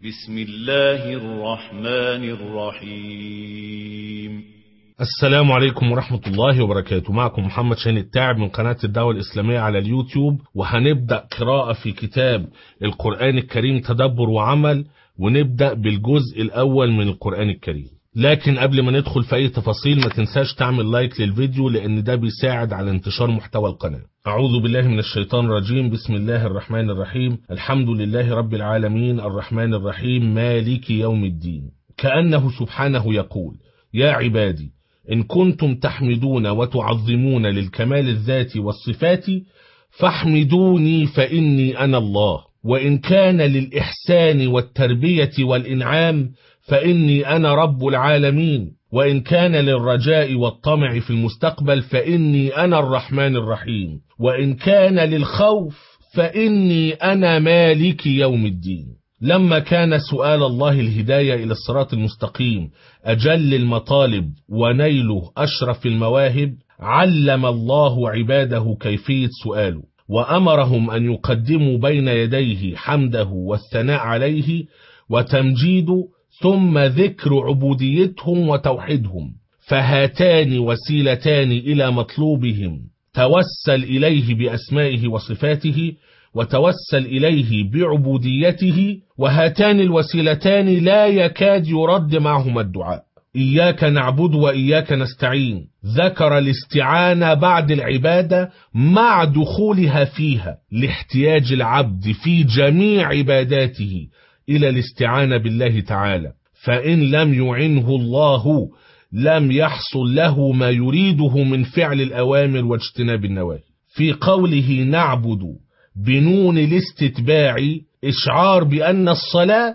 بسم الله الرحمن الرحيم. السلام عليكم ورحمة الله وبركاته. معكم محمد شاهين التاعب من قناة الدعوة الإسلامية على اليوتيوب، وهنبدأ قراءة في كتاب القرآن الكريم تدبر وعمل، ونبدأ بالجزء الأول من القرآن الكريم. لكن قبل ما ندخل في أي تفاصيل ما تنساش تعمل لايك للفيديو، لأن ده بيساعد على انتشار محتوى القناة. أعوذ بالله من الشيطان الرجيم. بسم الله الرحمن الرحيم. الحمد لله رب العالمين الرحمن الرحيم مالك يوم الدين. كأنه سبحانه يقول: يا عبادي إن كنتم تحمدون وتعظمون للكمال الذاتي والصفات فاحمدوني فإني أنا الله، وإن كان للإحسان والتربية والإنعام فإني أنا رب العالمين، وإن كان للرجاء والطمع في المستقبل فإني أنا الرحمن الرحيم، وإن كان للخوف فإني أنا مالك يوم الدين. لما كان سؤال الله الهداية إلى الصراط المستقيم أجل المطالب ونيله أشرف المواهب، علم الله عباده كيفية سؤاله، وأمرهم أن يقدموا بين يديه حمده والثناء عليه وتمجيده، ثم ذكر عبوديتهم وتوحيدهم، فهاتان وسيلتان إلى مطلوبهم: توسل إليه بأسمائه وصفاته، وتوسل إليه بعبوديته، وهاتان الوسيلتان لا يكاد يرد معهما الدعاء. إياك نعبد وإياك نستعين ذكر الاستعانة بعد العبادة مع دخولها فيها، لاحتياج العبد في جميع عباداته إلى الاستعانة بالله تعالى، فإن لم يعنه الله لم يحصل له ما يريده من فعل الأوامر واجتناب النواهي. في قوله نعبد بنون الاستتباع إشعار بأن الصلاة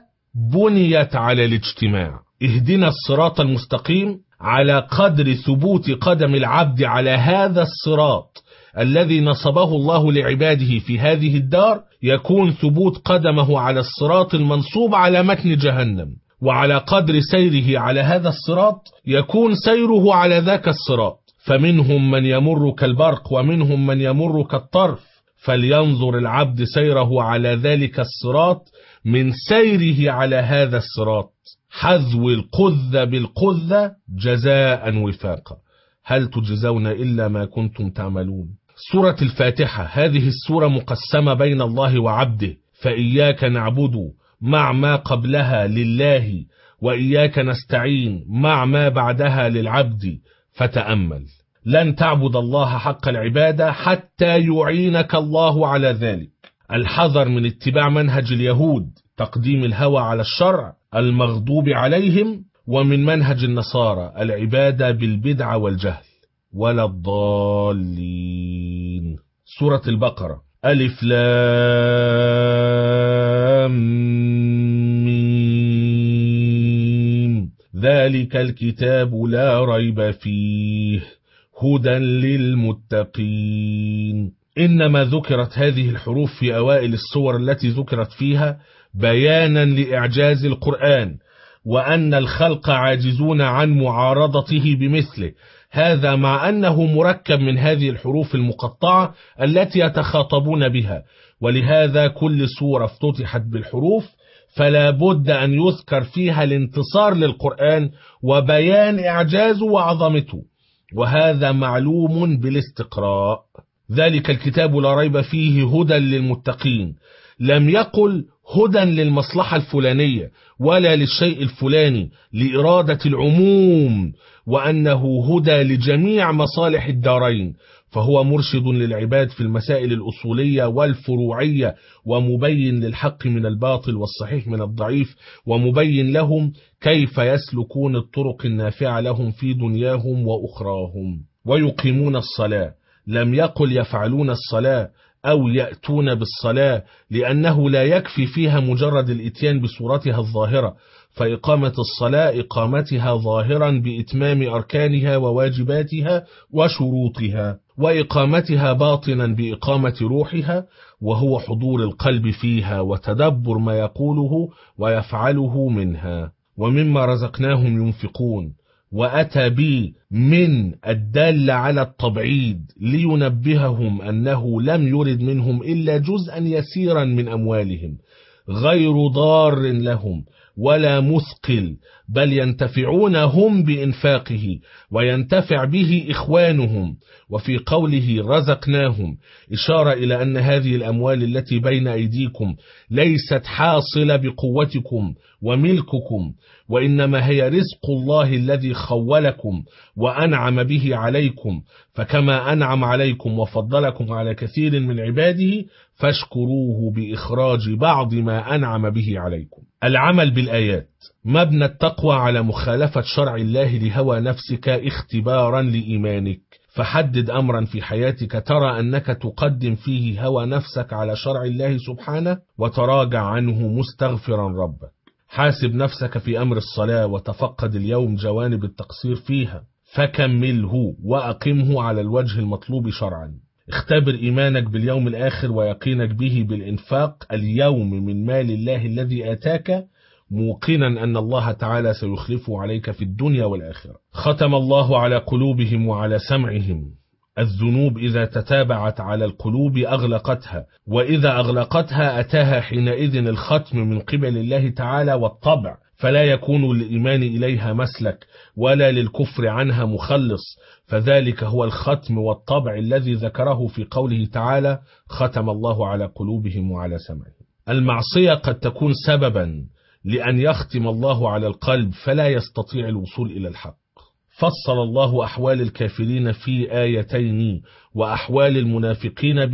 بنيت على الاجتماع. اهدنا الصراط المستقيم على قدر ثبوت قدم العبد على هذا الصراط الذي نصبه الله لعباده في هذه الدار، يكون ثبوت قدمه على الصراط المنصوب على متن جهنم، وعلى قدر سيره على هذا الصراط يكون سيره على ذاك الصراط، فمنهم من يمر كالبرق ومنهم من يمر كالطرف، فلينظر العبد سيره على ذلك الصراط من سيره على هذا الصراط، حذو القذة بالقذة جزاء وفاقا، هل تجزون إلا ما كنتم تعملون. سورة الفاتحة هذه السورة مقسمة بين الله وعبده، فإياك نعبد مع ما قبلها لله، وإياك نستعين مع ما بعدها للعبد، فتأمل. لن تعبد الله حق العبادة حتى يعينك الله على ذلك. الحذر من اتباع منهج اليهود، تقديم الهوى على الشرع المغضوب عليهم، ومن منهج النصارى العبادة بالبدع والجهل، ولا الضالين. سورة البقرة ألف لام ميم، ذلك الكتاب لا ريب فيه هدى للمتقين. إنما ذكرت هذه الحروف في أوائل السور التي ذكرت فيها بيانا لإعجاز القرآن، وأن الخلق عاجزون عن معارضته بمثله، هذا مع أنه مركب من هذه الحروف المقطعة التي يتخاطبون بها، ولهذا كل سورة افتتحت بالحروف فلا بد أن يذكر فيها الانتصار للقرآن وبيان إعجازه وعظمته، وهذا معلوم بالاستقراء. ذلك الكتاب لا ريب فيه هدى للمتقين، لم يقل هدى للمصلحة الفلانية ولا للشيء الفلاني، لإرادة العموم، وأنه هدى لجميع مصالح الدارين، فهو مرشد للعباد في المسائل الأصولية والفروعية، ومبين للحق من الباطل والصحيح من الضعيف، ومبين لهم كيف يسلكون الطرق النافعة لهم في دنياهم وأخراهم. ويقيمون الصلاة، لم يقل يفعلون الصلاة أو يأتون بالصلاة، لأنه لا يكفي فيها مجرد الإتيان بصورتها الظاهرة، فإقامة الصلاة إقامتها ظاهرا بإتمام أركانها وواجباتها وشروطها، وإقامتها باطنا بإقامة روحها، وهو حضور القلب فيها وتدبر ما يقوله ويفعله منها. ومما رزقناهم ينفقون، وأتى به من الدال على التبعيد لينبههم أنه لم يرد منهم إلا جزءا يسيرا من أموالهم، غير ضار لهم ولا مثقل، بل ينتفعون هم بإنفاقه وينتفع به إخوانهم. وفي قوله رزقناهم إشارة إلى أن هذه الأموال التي بين أيديكم ليست حاصلة بقوتكم وملككم، وإنما هي رزق الله الذي خولكم وأنعم به عليكم، فكما أنعم عليكم وفضلكم على كثير من عباده فاشكروه بإخراج بعض ما أنعم به عليكم. العمل بالآيات مبنى التقوى على مخالفة شرع الله لهوى نفسك اختبارا لإيمانك، فحدد أمرا في حياتك ترى أنك تقدم فيه هوى نفسك على شرع الله سبحانه وتراجع عنه مستغفرا ربك. حاسب نفسك في أمر الصلاة وتفقد اليوم جوانب التقصير فيها فكمله وأقمه على الوجه المطلوب شرعا. اختبر إيمانك باليوم الآخر ويقينك به بالإنفاق اليوم من مال الله الذي آتاك، موقنا أن الله تعالى سيخلفه عليك في الدنيا والآخرة. ختم الله على قلوبهم وعلى سمعهم. الذنوب إذا تتابعت على القلوب أغلقتها، وإذا أغلقتها أتاها حينئذ الختم من قبل الله تعالى والطبع، فلا يكون للإيمان إليها مسلك ولا للكفر عنها مخلص، فذلك هو الختم والطبع الذي ذكره في قوله تعالى ختم الله على قلوبهم وعلى سمعهم. المعصية قد تكون سببا لأن يختم الله على القلب فلا يستطيع الوصول إلى الحق. فصل الله أحوال الكافرين في آيتين وأحوال المنافقين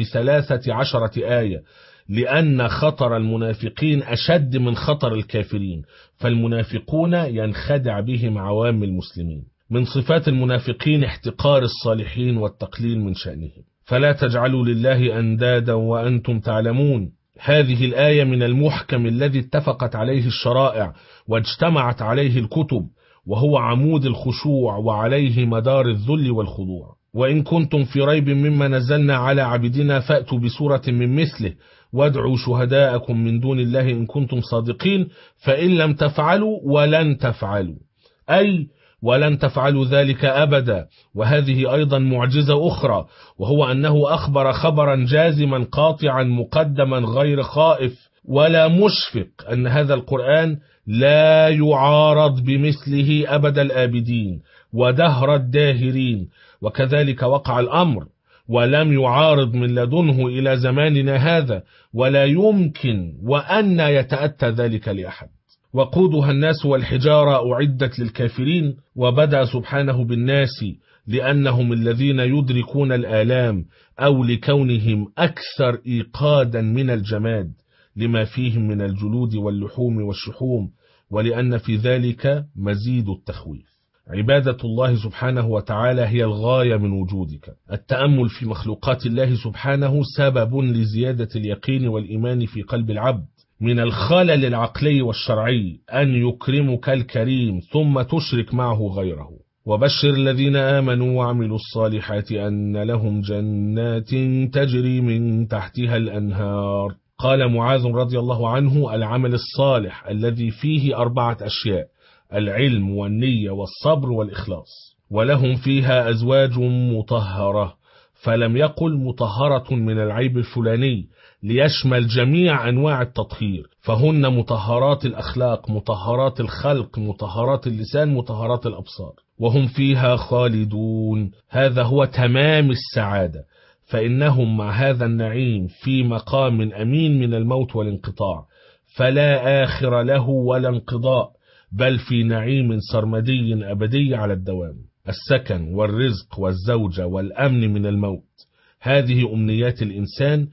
ب13 آية، لأن خطر المنافقين أشد من خطر الكافرين، فالمنافقون ينخدع بهم عوام المسلمين. من صفات المنافقين احتقار الصالحين والتقليل من شأنهم. فلا تجعلوا لله أندادا وأنتم تعلمون. هذه الآية من المحكم الذي اتفقت عليه الشرائع واجتمعت عليه الكتب، وهو عمود الخشوع وعليه مدار الذل والخضوع. وإن كنتم في ريب مما نزلنا على عبدنا فأتوا بسورة من مثله وادعوا شهداءكم من دون الله إن كنتم صادقين، فإن لم تفعلوا ولن تفعلوا، أي ولن تفعلوا ذلك أبدا. وهذه أيضا معجزة أخرى، وهو أنه أخبر خبرا جازما قاطعا مقدما غير خائف ولا مشفق أن هذا القرآن لا يعارض بمثله أبد الآبدين ودهر الداهرين. وكذلك وقع الأمر ولم يعارض من لدنه إلى زماننا هذا، ولا يمكن وأن يتأتى ذلك لأحد. وقودها الناس والحجارة أعدت للكافرين، وبدأ سبحانه بالناس لأنهم الذين يدركون الآلام أو لكونهم أكثر إيقادا من الجماد لما فيهم من الجلود واللحوم والشحوم، ولأن في ذلك مزيد التخويف. عبادة الله سبحانه وتعالى هي الغاية من وجودك. التأمل في مخلوقات الله سبحانه سبب لزيادة اليقين والإيمان في قلب العبد. من الخلل العقلي والشرعي أن يكرمك الكريم ثم تشرك معه غيره. وبشر الذين آمنوا وعملوا الصالحات أن لهم جنات تجري من تحتها الأنهار. قال معاذ رضي الله عنه: العمل الصالح الذي فيه 4 أشياء: العلم والنية والصبر والإخلاص. ولهم فيها أزواج مطهرة، فلم يقل مطهرة من العيب الفلاني ليشمل جميع أنواع التطهير، فهن مطهرات الأخلاق، مطهرات الخلق، مطهرات اللسان، مطهرات الأبصار، وهم فيها خالدون. هذا هو تمام السعادة، فإنهم مع هذا النعيم في مقام أمين من الموت والانقطاع، فلا آخر له ولا انقضاء، بل في نعيم سرمدي أبدي على الدوام. السكن والرزق والزوجة والأمن من الموت، هذه أمنيات الإنسان،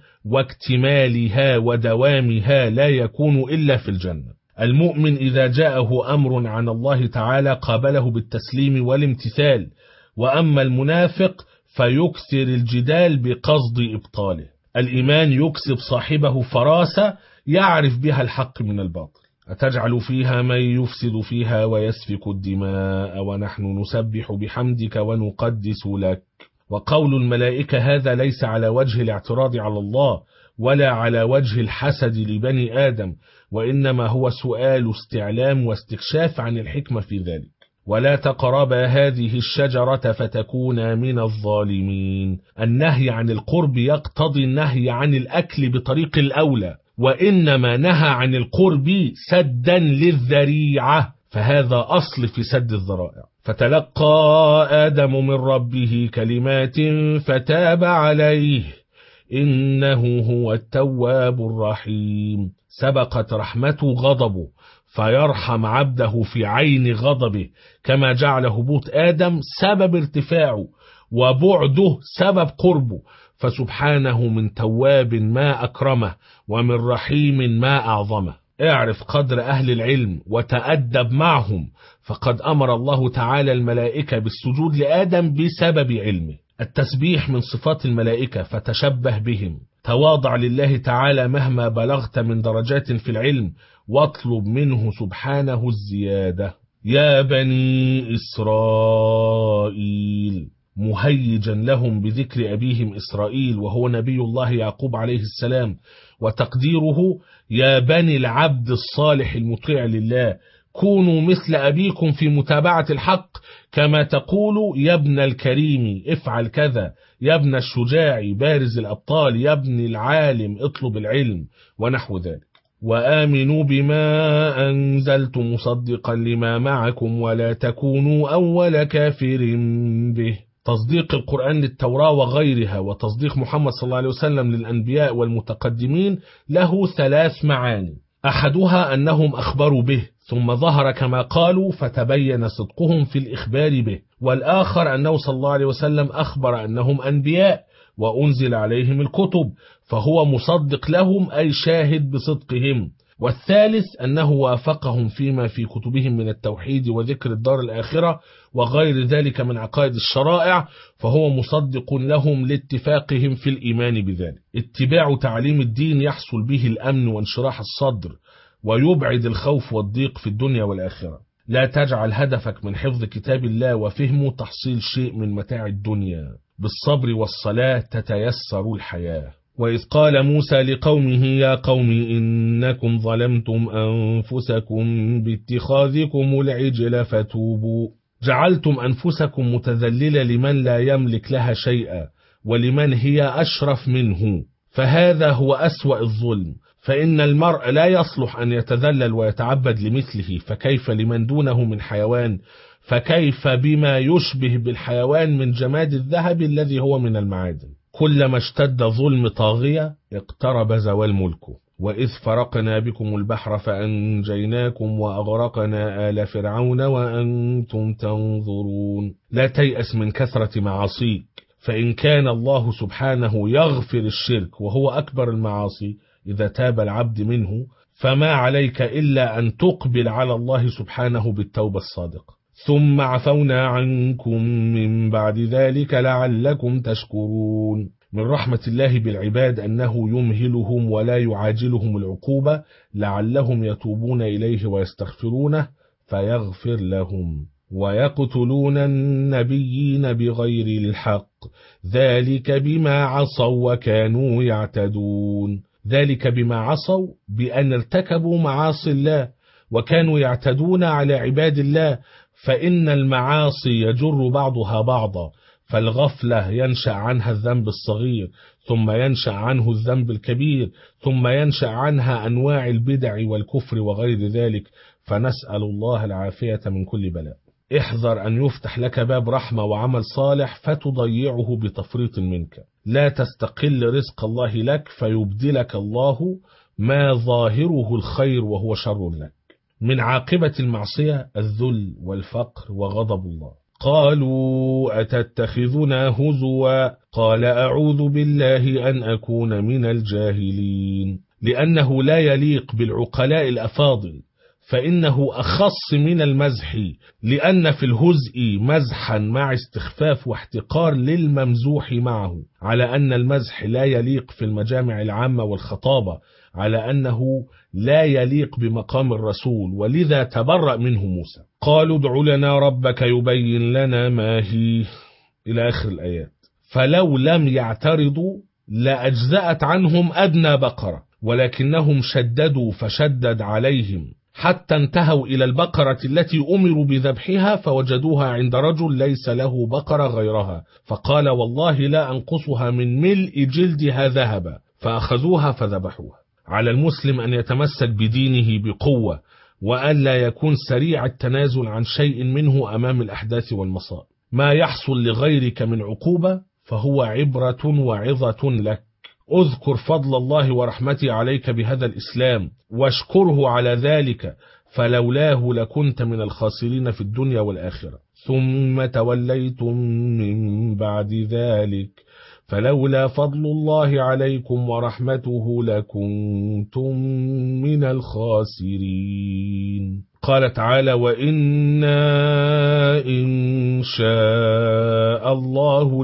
واكتمالها ودوامها لا يكون إلا في الجنة. المؤمن إذا جاءه أمر عن الله تعالى قابله بالتسليم والامتثال، وأما المنافق فيكثر الجدال بقصد إبطاله. الإيمان يكسب صاحبه فراسة يعرف بها الحق من الباطل. أتجعل فيها من يفسد فيها ويسفك الدماء ونحن نسبح بحمدك ونقدس لك. وقول الملائكة هذا ليس على وجه الاعتراض على الله ولا على وجه الحسد لبني آدم، وإنما هو سؤال استعلام واستكشاف عن الحكمة في ذلك. ولا تقربا هذه الشجرة فتكونا من الظالمين. النهي عن القرب يقتضي النهي عن الأكل بطريق الأولى، وإنما نهى عن القرب سدا للذريعة، فهذا أصل في سد الذرائع. فتلقى آدم من ربه كلمات فتاب عليه إنه هو التواب الرحيم. سبقت رحمته غضبه فيرحم عبده في عين غضبه، كما جعل هبوط آدم سبب ارتفاعه وبعده سبب قربه، فسبحانه من تواب ما أكرمه ومن رحيم ما أعظمه. اعرف قدر أهل العلم وتأدب معهم، فقد أمر الله تعالى الملائكة بالسجود لآدم بسبب علمه. التسبيح من صفات الملائكة فتشبه بهم. تواضع لله تعالى مهما بلغت من درجات في العلم، واطلب منه سبحانه الزيادة. يا بني إسرائيل، مهيجا لهم بذكر أبيهم إسرائيل وهو نبي الله يعقوب عليه السلام، وتقديره يا بني العبد الصالح المطيع لله، كونوا مثل أبيكم في متابعة الحق، كما تقول يا ابن الكريم افعل كذا، يا ابن الشجاع بارز الأبطال، يا ابن العالم اطلب العلم، ونحو ذلك. وآمنوا بما أنزلت مصدقا لما معكم ولا تكونوا أول كافر به. تصديق القرآن للتوراة وغيرها وتصديق محمد صلى الله عليه وسلم للأنبياء والمتقدمين له 3 معاني. أحدها أنهم أخبروا به ثم ظهر كما قالوا فتبين صدقهم في الإخبار به، والآخر أنه صلى الله عليه وسلم أخبر أنهم أنبياء وأنزل عليهم الكتب فهو مصدق لهم أي شاهد بصدقهم، والثالث أنه وافقهم فيما في كتبهم من التوحيد وذكر الدار الآخرة وغير ذلك من عقائد الشرائع، فهو مصدق لهم لاتفاقهم في الإيمان بذلك. اتباع تعليم الدين يحصل به الأمن وانشراح الصدر، ويبعد الخوف والضيق في الدنيا والآخرة. لا تجعل هدفك من حفظ كتاب الله وفهمه تحصيل شيء من متاع الدنيا، بالصبر والصلاة تتيسر الحياة. وإذ قال موسى لقومه يا قوم إنكم ظلمتم أنفسكم باتخاذكم العجل فتوبوا. جعلتم أنفسكم متذللة لمن لا يملك لها شيئا ولمن هي أشرف منه، فهذا هو أسوأ الظلم، فإن المرء لا يصلح أن يتذلل ويتعبد لمثله، فكيف لمن دونه من حيوان، فكيف بما يشبه بالحيوان من جماد الذهب الذي هو من المعادن. كلما اشتد ظلم طاغية اقترب زوال ملكه. وإذ فرقنا بكم البحر فأنجيناكم وأغرقنا آل فرعون وأنتم تنظرون. لا تيأس من كثرة معاصيك، فإن كان الله سبحانه يغفر الشرك وهو أكبر المعاصي إذا تاب العبد منه، فما عليك إلا أن تقبل على الله سبحانه بالتوبة الصادقة. ثم عفونا عنكم من بعد ذلك لعلكم تشكرون. من رحمة الله بالعباد أنه يمهلهم ولا يعاجلهم العقوبة لعلهم يتوبون إليه ويستغفرونه فيغفر لهم. ويقتلون النبيين بغير الحق ذلك بما عصوا وكانوا يعتدون. ذلك بما عصوا بأن ارتكبوا معاصي الله وكانوا يعتدون على عباد الله، فإن المعاصي يجر بعضها بعضا، فالغفلة ينشأ عنها الذنب الصغير، ثم ينشأ عنه الذنب الكبير، ثم ينشأ عنها أنواع البدع والكفر وغير ذلك، فنسأل الله العافية من كل بلاء. احذر أن يفتح لك باب رحمة وعمل صالح فتضيعه بتفريط منك. لا تستقل رزق الله لك فيبدلك الله ما ظاهره الخير وهو شر لك. من عاقبة المعصية الذل والفقر وغضب الله. قالوا أتتخذنا هزوا قال أعوذ بالله أن أكون من الجاهلين، لأنه لا يليق بالعقلاء الأفاضل، فإنه أخص من المزح، لأن في الهزء مزحا مع استخفاف واحتقار للممزوح معه، على أن المزح لا يليق في المجامع العامة والخطابة، على أنه لا يليق بمقام الرسول، ولذا تبرأ منه موسى. قالوا ادع لنا ربك يبين لنا ما هي إلى آخر الآيات. فلو لم يعترضوا لأجزأت عنهم أدنى بقرة، ولكنهم شددوا فشدد عليهم حتى انتهوا إلى البقرة التي أمروا بذبحها فوجدوها عند رجل ليس له بقرة غيرها، فقال والله لا أنقصها من ملء جلدها ذهبا، فأخذوها فذبحوها. على المسلم أن يتمسك بدينه بقوة، وألا يكون سريع التنازل عن شيء منه أمام الأحداث والمصائب. ما يحصل لغيرك من عقوبة فهو عبرة وعظة لك. اذكر فضل الله ورحمته عليك بهذا الإسلام واشكره على ذلك، فلولاه لكنت من الخاسرين في الدنيا والآخرة. ثم توليتم من بعد ذلك فلولا فضل الله عليكم ورحمته لكنتم من الخاسرين. قال تعالى: وإنا إن شاء الله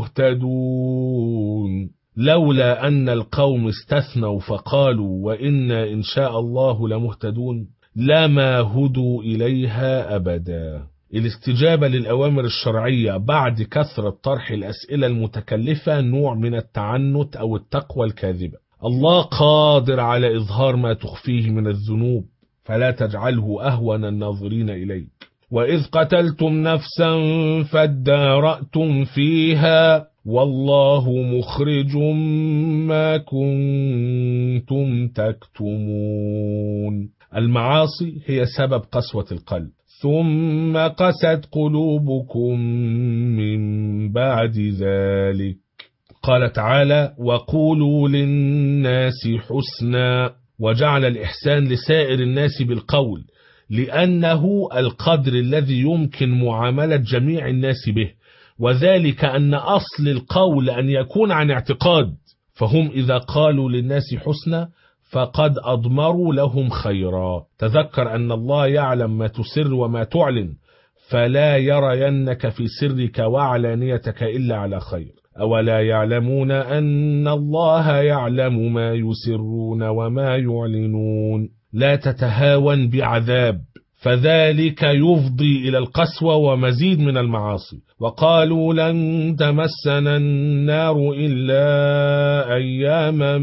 لمهتدون. لولا أن القوم استثنوا فقالوا وإنا إن شاء الله لمهتدون لما هدوا إليها أبدا. الاستجابة للأوامر الشرعية بعد كثرة طرح الأسئلة المتكلفة نوع من التعنت أو التقوى الكاذبة. الله قادر على إظهار ما تخفيه من الذنوب، فلا تجعله أهون الناظرين إليك. وإذ قتلتم نفسا فادارأتم فيها والله مخرج ما كنتم تكتمون. المعاصي هي سبب قسوة القلب، ثم قست قلوبكم من بعد ذلك. قال تعالى: وقولوا للناس حسنا، وجعل الإحسان لسائر الناس بالقول، لأنه القدر الذي يمكن معاملة جميع الناس به، وذلك أن أصل القول أن يكون عن اعتقاد، فهم إذا قالوا للناس حسنا فقد أضمروا لهم خيرا. تذكر أن الله يعلم ما تسر وما تعلن، فلا يرينك في سرك وعلانيتك إلا على خير. أولا يعلمون أن الله يعلم ما يسرون وما يعلنون. لا تتهاون بعذاب، فذلك يفضي إلى القسوة ومزيد من المعاصي. وقالوا لن تمسنا النار إلا أياما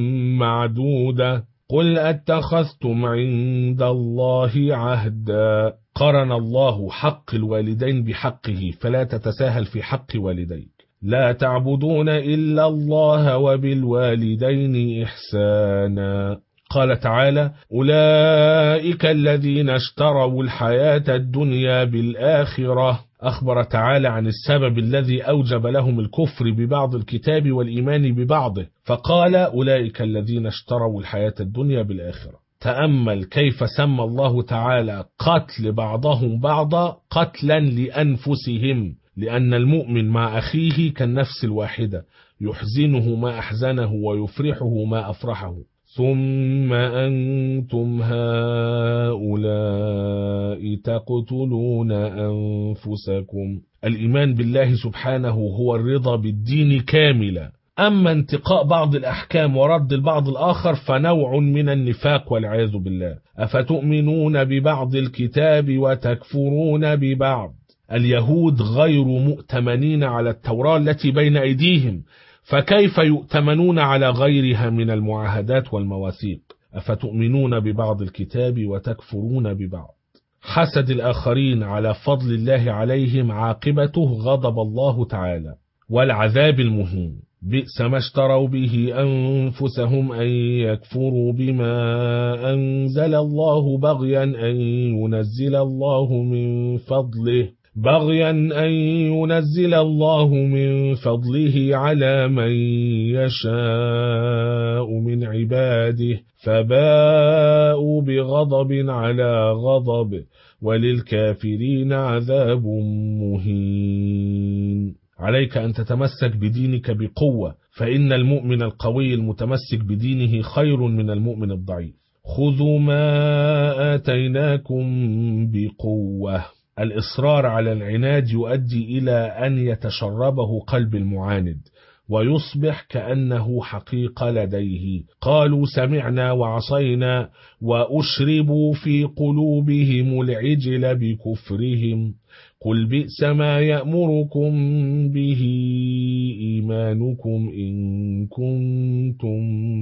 معدودة قل أتخذتم عند الله عهدا. قرن الله حق الوالدين بحقه، فلا تتساهل في حق والديك. لا تعبدون إلا الله وبالوالدين إحسانا. قال تعالى: أولئك الذين اشتروا الحياة الدنيا بالآخرة. أخبر تعالى عن السبب الذي أوجب لهم الكفر ببعض الكتاب والإيمان ببعضه، فقال: أولئك الذين اشتروا الحياة الدنيا بالآخرة. تأمل كيف سمى الله تعالى قتل بعضهم بعضا قتلا لأنفسهم، لأن المؤمن مع أخيه كالنفس الواحدة، يحزنه ما أحزنه ويفرحه ما أفرحه. ثم أنتم هؤلاء تقتلون أنفسكم. الإيمان بالله سبحانه هو الرضا بالدين كاملا، أما انتقاء بعض الأحكام ورد البعض الآخر فنوع من النفاق والعياذ بالله. أفتؤمنون ببعض الكتاب وتكفرون ببعض. اليهود غير مؤتمنين على التوراة التي بين أيديهم، فكيف يؤتمنون على غيرها من المعاهدات والمواثيق؟ أفتؤمنون ببعض الكتاب وتكفرون ببعض. حسد الآخرين على فضل الله عليهم عاقبته غضب الله تعالى والعذاب المهين. بئس ما اشتروا به أنفسهم أن يكفروا بما أنزل الله بغيا أن ينزل الله من فضله على من يشاء من عباده، فباءوا بغضب على غضب وللكافرين عذاب مهين. عليك أن تتمسك بدينك بقوة، فإن المؤمن القوي المتمسك بدينه خير من المؤمن الضعيف. خذوا ما آتيناكم بقوة. الإصرار على العناد يؤدي إلى أن يتشربه قلب المعاند ويصبح كأنه حقيقة لديه. قالوا سمعنا وعصينا وأشربوا في قلوبهم العجل بكفرهم. قل بئس ما يأمركم به إيمانكم إن كنتم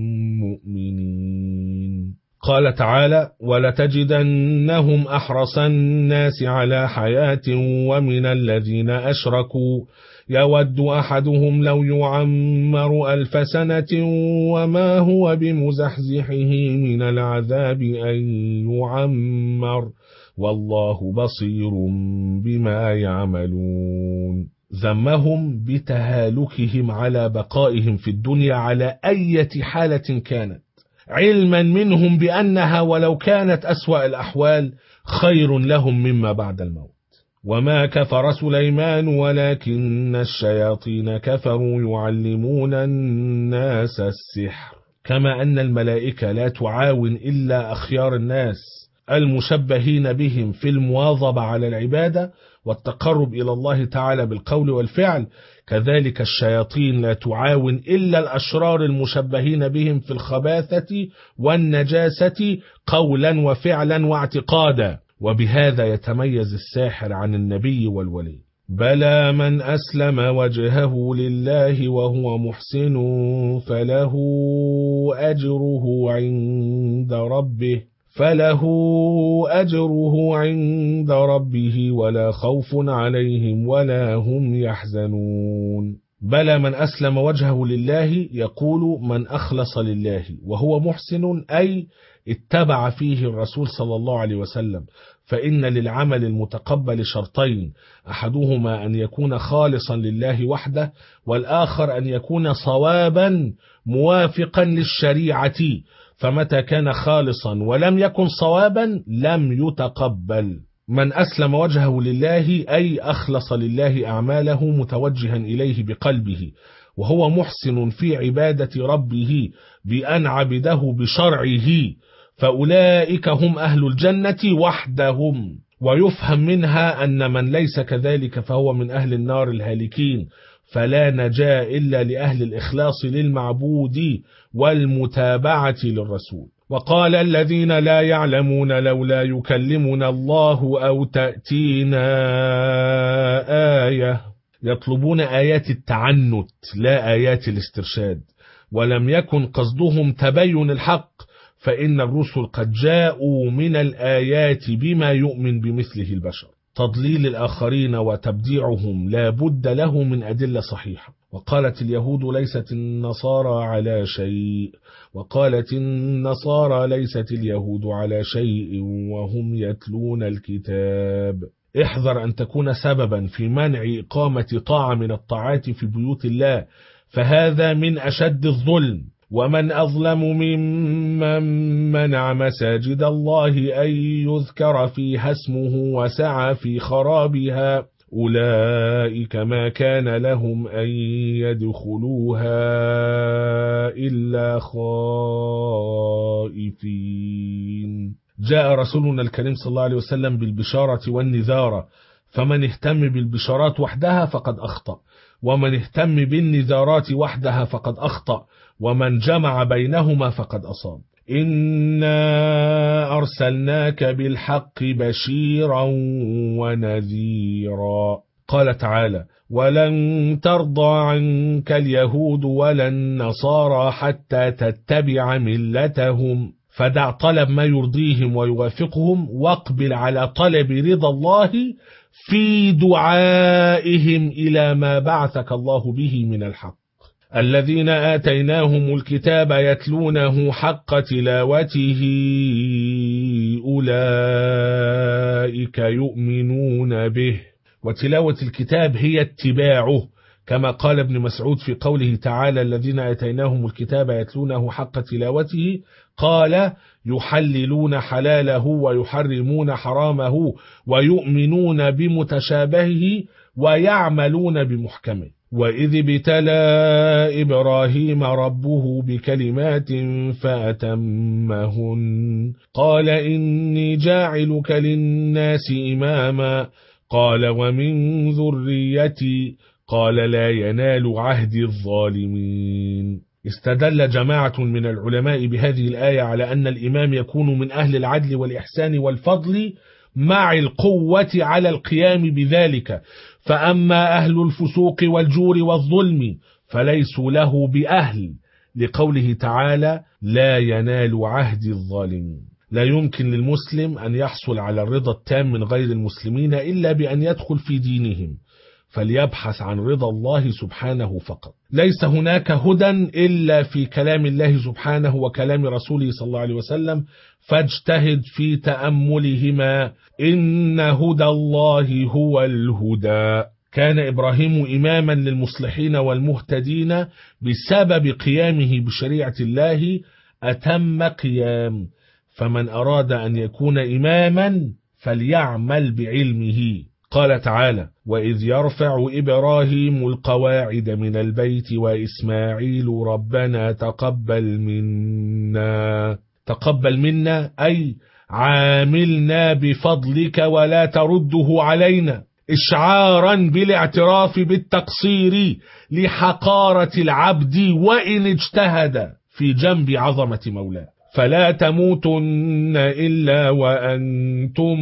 مؤمنين. قال تعالى: ولتجدنهم أحرص الناس على حياة ومن الذين أشركوا يود أحدهم لو يعمر 1000 سنة وما هو بمزحزحه من العذاب أن يعمر والله بصير بما يعملون. ذمهم بتهالكهم على بقائهم في الدنيا على أي حالة كانت، علما منهم بأنها ولو كانت أسوأ الأحوال خير لهم مما بعد الموت. وما كفر سليمان ولكن الشياطين كفروا يعلمون الناس السحر. كما أن الملائكة لا تعاون إلا أخيار الناس المشبهين بهم في المواظبة على العبادة والتقرب إلى الله تعالى بالقول والفعل، كذلك الشياطين لا تعاون إلا الأشرار المشبهين بهم في الخباثة والنجاسة قولا وفعلا واعتقادا. وبهذا يتميز الساحر عن النبي والولي. بلى من أسلم وجهه لله وهو محسن فله أجره عند ربه ولا خوف عليهم ولا هم يحزنون. بلى من أسلم وجهه لله يقول من أخلص لله وهو محسن، أي اتبع فيه الرسول صلى الله عليه وسلم، فإن للعمل المتقبل شرطين، أحدهما أن يكون خالصا لله وحده، والآخر أن يكون صوابا موافقا للشريعة، فمتى كان خالصا ولم يكن صوابا لم يتقبل. من أسلم وجهه لله أي أخلص لله أعماله متوجها إليه بقلبه، وهو محسن في عبادة ربه بأن عبده بشرعه، فأولئك هم أهل الجنة وحدهم. ويفهم منها أن من ليس كذلك فهو من أهل النار الهالكين، فلا نجاة إلا لأهل الإخلاص للمعبود والمتابعة للرسول. وقال الذين لا يعلمون لولا يكلمنا الله أو تأتينا آية، يطلبون آيات التعنت لا آيات الاسترشاد، ولم يكن قصدهم تبين الحق، فإن الرسل قد جاءوا من الآيات بما يؤمن بمثله البشر. تضليل الآخرين وتبديعهم لا بد له من أدلة صحيحة. وقالت اليهود ليست النصارى على شيء، وقالت النصارى ليست اليهود على شيء وهم يتلون الكتاب. احذر أن تكون سببا في منع إقامة طاعة من الطاعات في بيوت الله، فهذا من أشد الظلم. ومن أظلم ممن منع مساجد الله أن يذكر فيها اسمه وسعى في خرابها، أولئك ما كان لهم أن يدخلوها إلا خائفين. جاء رسولنا الكريم صلى الله عليه وسلم بالبشارة والنذارة، فمن اهتم بالبشارات وحدها فقد أخطأ، ومن اهتم بالنذارات وحدها فقد أخطأ، ومن جمع بينهما فقد أصاب. إنا أرسلناك بالحق بشيرا ونذيرا. قال تعالى: ولن ترضى عنك اليهود ولا النصارى حتى تتبع ملتهم. فدع طلب ما يرضيهم ويوافقهم، واقبل على طلب رضا الله في دعائهم إلى ما بعثك الله به من الحق. الذين آتيناهم الكتاب يتلونه حق تلاوته أولئك يؤمنون به. وتلاوة الكتاب هي اتباعه، كما قال ابن مسعود في قوله تعالى: الذين آتيناهم الكتاب يتلونه حق تلاوته، قال: يحللون حلاله ويحرمون حرامه ويؤمنون بمتشابهه ويعملون بمحكمه. وإذ ابتلى إبراهيم ربه بكلمات فأتمهن، قال: إني جاعلك للناس إماما، قال: ومن ذريتي، قال: لا ينال عهد الظالمين. استدل جماعة من العلماء بهذه الآية على أن الإمام يكون من أهل العدل والإحسان والفضل مع القوة على القيام بذلك، فأما أهل الفسوق والجور والظلم فليسوا له بأهل، لقوله تعالى: لا ينال عهد الظالمين. لا يمكن للمسلم أن يحصل على الرضا التام من غير المسلمين إلا بأن يدخل في دينهم، فليبحث عن رضا الله سبحانه فقط. ليس هناك هدى إلا في كلام الله سبحانه وكلام رسوله صلى الله عليه وسلم، فاجتهد في تأملهما، إن هدى الله هو الهدى. كان إبراهيم إماما للمصلحين والمهتدين بسبب قيامه بشريعة الله أتم قيام، فمن أراد أن يكون إماما فليعمل بعلمه. قال تعالى: وإذ يرفع إبراهيم القواعد من البيت وإسماعيل ربنا تقبل منا. تقبل منا أي عاملنا بفضلك ولا ترده علينا، إشعارا بالاعتراف بالتقصير لحقارة العبد وإن اجتهد في جنب عظمة مولاه. فلا تموتن إلا وأنتم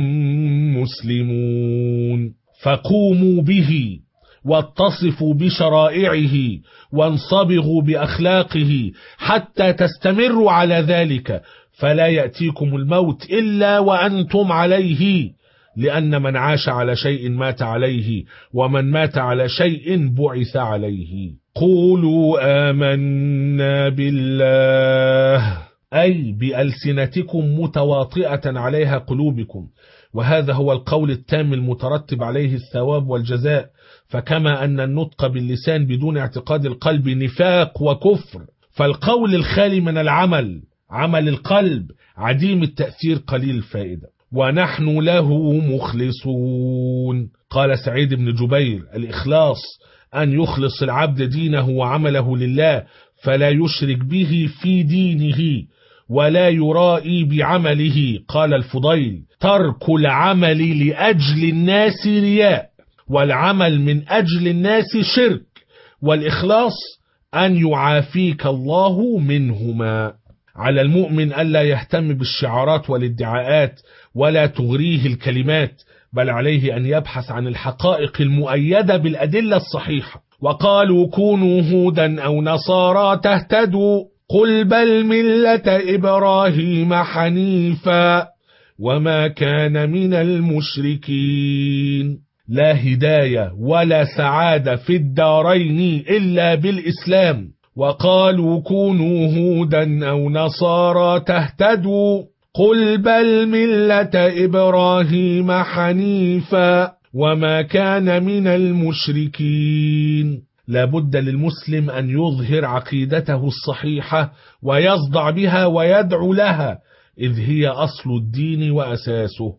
مسلمون، فقوموا به واتصفوا بشرائعه وانصبغوا بأخلاقه حتى تستمروا على ذلك، فلا يأتيكم الموت إلا وأنتم عليه، لأن من عاش على شيء مات عليه، ومن مات على شيء بعث عليه. قولوا آمنا بالله، أي بألسنتكم متواطئة عليها قلوبكم، وهذا هو القول التام المترتب عليه الثواب والجزاء. فكما أن النطق باللسان بدون اعتقاد القلب نفاق وكفر، فالقول الخالي من العمل، عمل القلب، عديم التأثير قليل الفائدة. ونحن له مخلصون. قال سعيد بن جبير: الإخلاص أن يخلص العبد دينه وعمله لله، فلا يشرك به في دينه ولا يرائي بعمله. قال الفضيل: ترك العمل لأجل الناس رياء، والعمل من أجل الناس شرك، والإخلاص أن يعافيك الله منهما. على المؤمن ألا يهتم بالشعارات والادعاءات ولا تغريه الكلمات، بل عليه أن يبحث عن الحقائق المؤيدة بالأدلة الصحيحة. وقالوا كونوا هودا أو نصارى تهتدوا، قل بل ملة إبراهيم حنيفا وما كان من المشركين. لا هداية ولا سعادة في الدارين إلا بالإسلام. وقالوا كونوا هودا أو نصارى تهتدوا، قل بل ملة إبراهيم حنيفا وما كان من المشركين. لا بد للمسلم أن يظهر عقيدته الصحيحة ويصدع بها ويدعو لها، إذ هي أصل الدين وأساسه.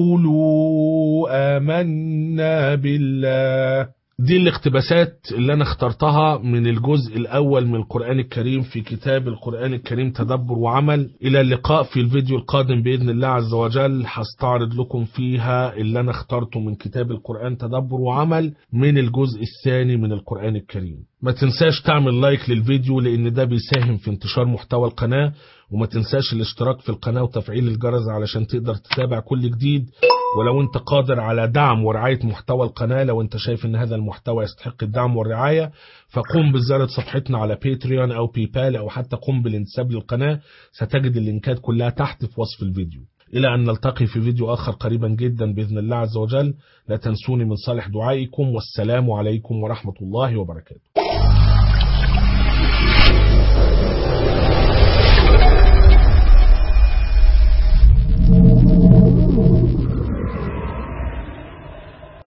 قولوا آمنا بالله. دي الاقتباسات اللي أنا اخترتها من الجزء الأول من القرآن الكريم في كتاب القرآن الكريم تدبر وعمل. إلى اللقاء في الفيديو القادم بإذن الله عز وجل، هستعرض لكم فيها اللي أنا اخترته من كتاب القرآن تدبر وعمل من الجزء الثاني من القرآن الكريم. ما تنساش تعمل لايك للفيديو لأن ده بيساهم في انتشار محتوى القناة، وما تنساش الاشتراك في القناة وتفعيل الجرس علشان تقدر تتابع كل جديد. ولو انت قادر على دعم ورعاية محتوى القناة، لو انت شايف ان هذا المحتوى يستحق الدعم والرعاية، فقم بزيارة صفحتنا على باتريون او بيبال او حتى قم بالانتساب للقناة. ستجد اللينكات كلها تحت في وصف الفيديو. الى ان نلتقي في فيديو اخر قريبا جدا بإذن الله عز وجل، لا تنسوني من صالح دعائكم، والسلام عليكم ورحمة الله وبركاته.